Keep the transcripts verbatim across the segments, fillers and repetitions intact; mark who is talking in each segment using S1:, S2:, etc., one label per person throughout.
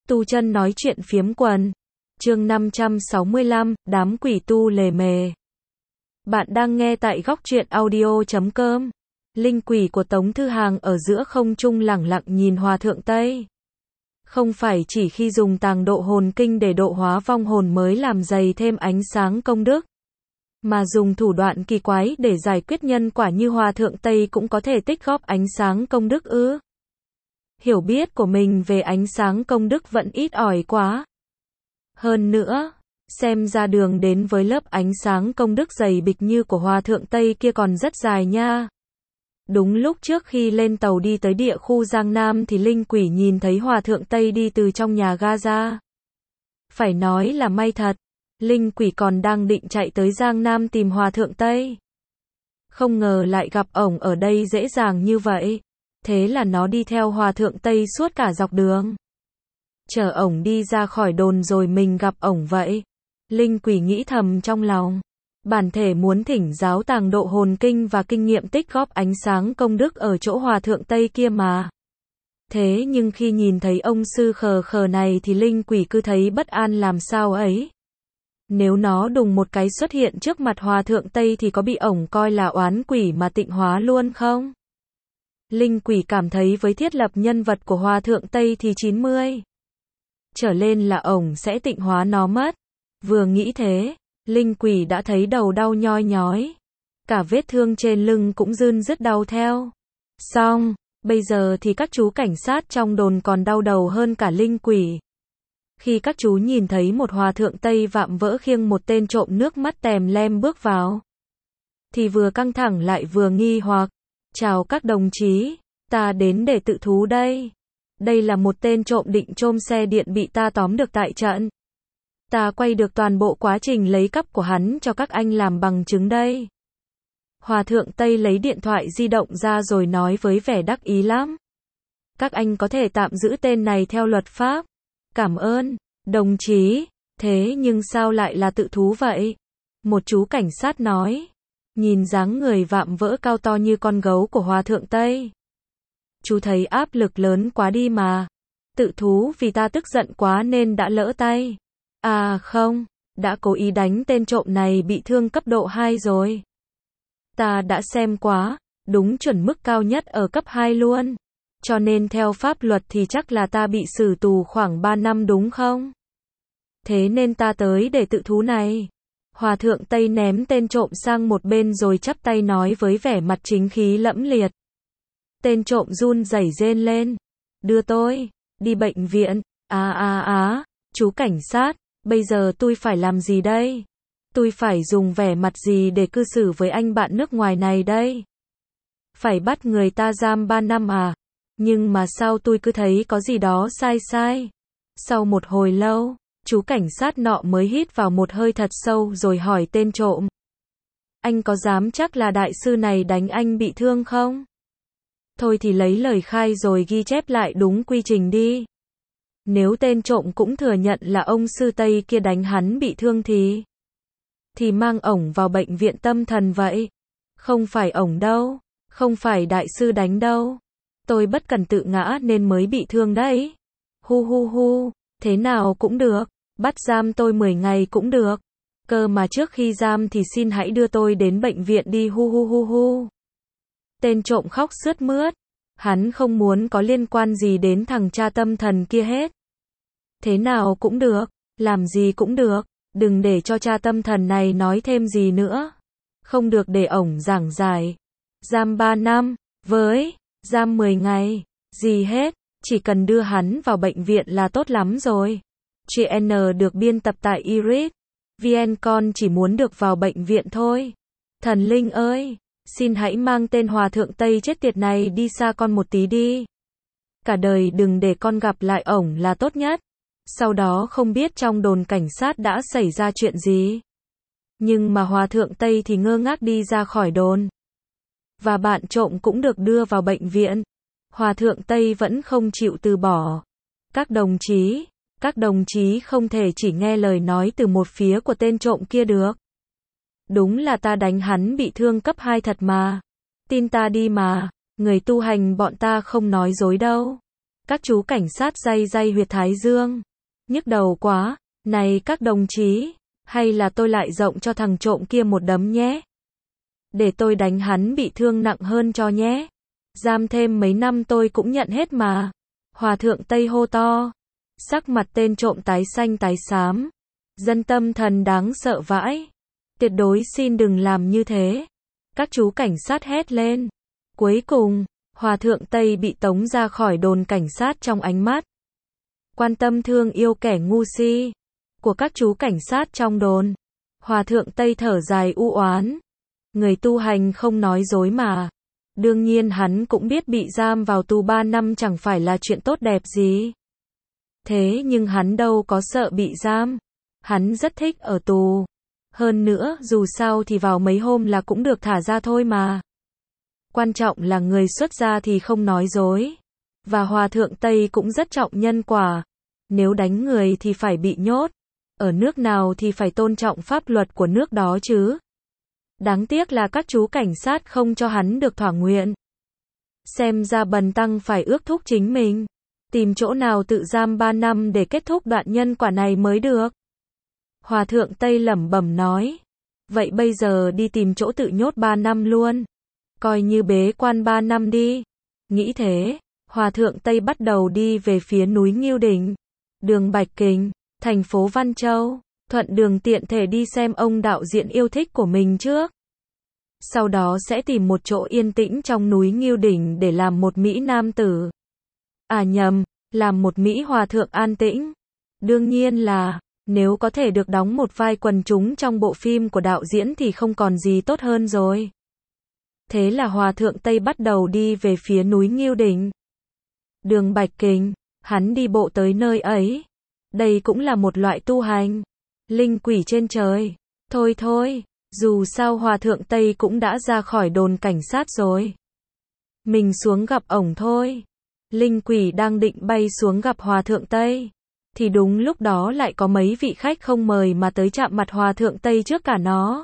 S1: Tu chân nói chuyện phiếm quần. Chương năm trăm sáu mươi lăm, đám quỷ tu lề mề. Bạn đang nghe tại góc truyện audio chấm com. Linh quỷ của Tống Thư Hàng ở giữa không trung lẳng lặng nhìn Hòa Thượng Tây. Không phải chỉ khi dùng tàng độ hồn kinh để độ hóa vong hồn mới làm dày thêm ánh sáng công đức, mà dùng thủ đoạn kỳ quái để giải quyết nhân quả như Hòa Thượng Tây cũng có thể tích góp ánh sáng công đức ư? Hiểu biết của mình về ánh sáng công đức vẫn ít ỏi quá. Hơn nữa, xem ra đường đến với lớp ánh sáng công đức dày bịch như của Hòa Thượng Tây kia còn rất dài nha. Đúng lúc trước khi lên tàu đi tới địa khu Giang Nam thì Linh Quỷ nhìn thấy Hòa Thượng Tây đi từ trong nhà ga ra. Phải nói là may thật, Linh Quỷ còn đang định chạy tới Giang Nam tìm Hòa Thượng Tây. Không ngờ lại gặp ổng ở đây dễ dàng như vậy. Thế là nó đi theo Hòa Thượng Tây suốt cả dọc đường. Chờ ổng đi ra khỏi đồn rồi mình gặp ổng vậy. Linh Quỷ nghĩ thầm trong lòng. Bản thể muốn thỉnh giáo tàng độ hồn kinh và kinh nghiệm tích góp ánh sáng công đức ở chỗ Hòa Thượng Tây kia mà. Thế nhưng khi nhìn thấy ông sư khờ khờ này thì Linh Quỷ cứ thấy bất an làm sao ấy. Nếu nó đùng một cái xuất hiện trước mặt Hòa Thượng Tây thì có bị ổng coi là oán quỷ mà tịnh hóa luôn không? Linh Quỷ cảm thấy với thiết lập nhân vật của Hòa Thượng Tây thì chín mươi trở lên là ổng sẽ tịnh hóa nó mất. Vừa nghĩ thế, Linh Quỷ đã thấy đầu đau nhoi nhói. Cả vết thương trên lưng cũng rưn rứt đau theo. Xong, bây giờ thì các chú cảnh sát trong đồn còn đau đầu hơn cả Linh Quỷ. Khi các chú nhìn thấy một Hòa Thượng Tây vạm vỡ khiêng một tên trộm nước mắt tèm lem bước vào, thì vừa căng thẳng lại vừa nghi hoặc. Chào các đồng chí, ta đến để tự thú đây. Đây là một tên trộm định trộm xe điện bị ta tóm được tại trận. Ta quay được toàn bộ quá trình lấy cắp của hắn cho các anh làm bằng chứng đây. Hòa Thượng Tây lấy điện thoại di động ra rồi nói với vẻ đắc ý lắm. Các anh có thể tạm giữ tên này theo luật pháp. Cảm ơn, đồng chí. Thế nhưng sao lại là tự thú vậy? Một chú cảnh sát nói. Nhìn dáng người vạm vỡ cao to như con gấu của Hòa Thượng Tây. Chú thấy áp lực lớn quá đi mà. Tự thú vì ta tức giận quá nên đã lỡ tay. À không, đã cố ý đánh tên trộm này bị thương cấp độ hai rồi. Ta đã xem quá, đúng chuẩn mức cao nhất ở cấp hai luôn. Cho nên theo pháp luật thì chắc là ta bị xử tù khoảng ba năm đúng không? Thế nên ta tới để tự thú này. Hòa Thượng Tây ném tên trộm sang một bên rồi chắp tay nói với vẻ mặt chính khí lẫm liệt. Tên trộm run rẩy rên lên. Đưa tôi, đi bệnh viện. À à à, chú cảnh sát, bây giờ tôi phải làm gì đây? Tôi phải dùng vẻ mặt gì để cư xử với anh bạn nước ngoài này đây? Phải bắt người ta giam ba năm à? Nhưng mà sao tôi cứ thấy có gì đó sai sai? Sau một hồi lâu, chú cảnh sát nọ mới hít vào một hơi thật sâu rồi hỏi tên trộm. Anh có dám chắc là đại sư này đánh anh bị thương không? Thôi thì lấy lời khai rồi ghi chép lại đúng quy trình đi. Nếu tên trộm cũng thừa nhận là ông sư Tây kia đánh hắn bị thương thì... Thì mang ổng vào bệnh viện tâm thần vậy. Không phải ổng đâu. Không phải đại sư đánh đâu. Tôi bất cần tự ngã nên mới bị thương đấy. Hu hu hu. Thế nào cũng được. Bắt giam tôi mười ngày cũng được. Cơ mà trước khi giam thì xin hãy đưa tôi đến bệnh viện đi hu hu hu hu. Tên trộm khóc sướt mướt. Hắn không muốn có liên quan gì đến thằng cha tâm thần kia hết. Thế nào cũng được. Làm gì cũng được. Đừng để cho cha tâm thần này nói thêm gì nữa. Không được để ổng giảng giải. Giam ba năm. Với. Giam mười ngày. Gì hết. Chỉ cần đưa hắn vào bệnh viện là tốt lắm rồi. Chuyện được biên tập tại Iris. vê en con chỉ muốn được vào bệnh viện thôi. Thần linh ơi, xin hãy mang tên Hòa Thượng Tây chết tiệt này đi xa con một tí đi. Cả đời đừng để con gặp lại ổng là tốt nhất. Sau đó không biết trong đồn cảnh sát đã xảy ra chuyện gì. Nhưng mà Hòa Thượng Tây thì ngơ ngác đi ra khỏi đồn. Và bạn trộm cũng được đưa vào bệnh viện. Hòa Thượng Tây vẫn không chịu từ bỏ. Các đồng chí, các đồng chí không thể chỉ nghe lời nói từ một phía của tên trộm kia được. Đúng là ta đánh hắn bị thương cấp hai thật mà. Tin ta đi mà, người tu hành bọn ta không nói dối đâu. Các chú cảnh sát day day huyệt thái dương. Nhức đầu quá. Này các đồng chí, hay là tôi lại rộng cho thằng trộm kia một đấm nhé. Để tôi đánh hắn bị thương nặng hơn cho nhé. Giam thêm mấy năm tôi cũng nhận hết mà. Hòa thượng Tây hô to. Sắc mặt tên trộm tái xanh tái xám. Dân tâm thần đáng sợ vãi. Tuyệt đối xin đừng làm như thế. Các chú cảnh sát hét lên. Cuối cùng, Hòa thượng Tây bị tống ra khỏi đồn cảnh sát trong ánh mắt quan tâm thương yêu kẻ ngu si của các chú cảnh sát trong đồn. Hòa thượng Tây thở dài u oán. Người tu hành không nói dối mà. Đương nhiên hắn cũng biết bị giam vào tù ba năm chẳng phải là chuyện tốt đẹp gì. Thế nhưng hắn đâu có sợ bị giam. Hắn rất thích ở tù. Hơn nữa, dù sao thì vào mấy hôm là cũng được thả ra thôi mà. Quan trọng là người xuất gia thì không nói dối. Và Hòa thượng Tây cũng rất trọng nhân quả. Nếu đánh người thì phải bị nhốt. Ở nước nào thì phải tôn trọng pháp luật của nước đó chứ. Đáng tiếc là các chú cảnh sát không cho hắn được thỏa nguyện. Xem ra bần tăng phải ước thúc chính mình. Tìm chỗ nào tự giam ba năm để kết thúc đoạn nhân quả này mới được. Hòa thượng Tây lẩm bẩm nói. Vậy bây giờ đi tìm chỗ tự nhốt ba năm luôn. Coi như bế quan ba năm đi. Nghĩ thế, Hòa thượng Tây bắt đầu đi về phía núi Ngưu Đỉnh, đường Bạch Kình, thành phố Văn Châu, thuận đường tiện thể đi xem ông đạo diễn yêu thích của mình trước. Sau đó sẽ tìm một chỗ yên tĩnh trong núi Ngưu Đỉnh để làm một Mỹ nam tử. À nhầm, làm một Mỹ hòa thượng an tĩnh. Đương nhiên là, nếu có thể được đóng một vai quần chúng trong bộ phim của đạo diễn thì không còn gì tốt hơn rồi. Thế là Hòa thượng Tây bắt đầu đi về phía núi Ngưu Đỉnh, đường Bạch Kình, hắn đi bộ tới nơi ấy. Đây cũng là một loại tu hành. Linh quỷ trên trời. Thôi thôi, dù sao Hòa thượng Tây cũng đã ra khỏi đồn cảnh sát rồi. Mình xuống gặp ổng thôi. Linh quỷ đang định bay xuống gặp Hòa thượng Tây. Thì đúng lúc đó lại có mấy vị khách không mời mà tới chạm mặt Hòa thượng Tây trước cả nó.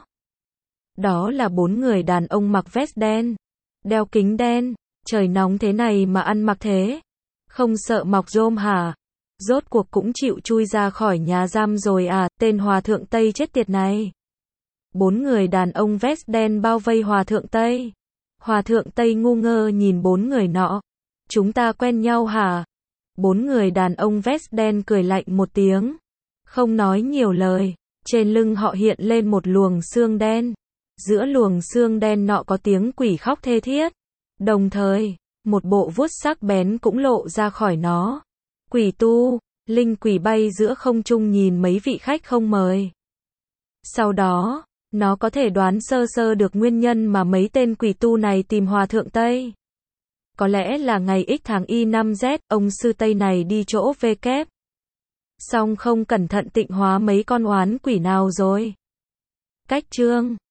S1: Đó là bốn người đàn ông mặc vest đen, đeo kính đen. Trời nóng thế này mà ăn mặc thế. Không sợ mọc rôm hả? Rốt cuộc cũng chịu chui ra khỏi nhà giam rồi à, tên Hòa thượng Tây chết tiệt này. Bốn người đàn ông vest đen bao vây Hòa thượng Tây. Hòa thượng Tây ngu ngơ nhìn bốn người nọ. Chúng ta quen nhau hả? Bốn người đàn ông vest đen cười lạnh một tiếng. Không nói nhiều lời. Trên lưng họ hiện lên một luồng xương đen. Giữa luồng xương đen nọ có tiếng quỷ khóc thê thiết. Đồng thời, một bộ vuốt sắc bén cũng lộ ra khỏi nó. Quỷ tu, linh quỷ bay giữa không trung nhìn mấy vị khách không mời. Sau đó, nó có thể đoán sơ sơ được nguyên nhân mà mấy tên quỷ tu này tìm Hòa thượng Tây. Có lẽ là ngày X tháng Y năm Z, ông sư Tây này đi chỗ V kép. Xong không cẩn thận tịnh hóa mấy con oán quỷ nào rồi. Cách chương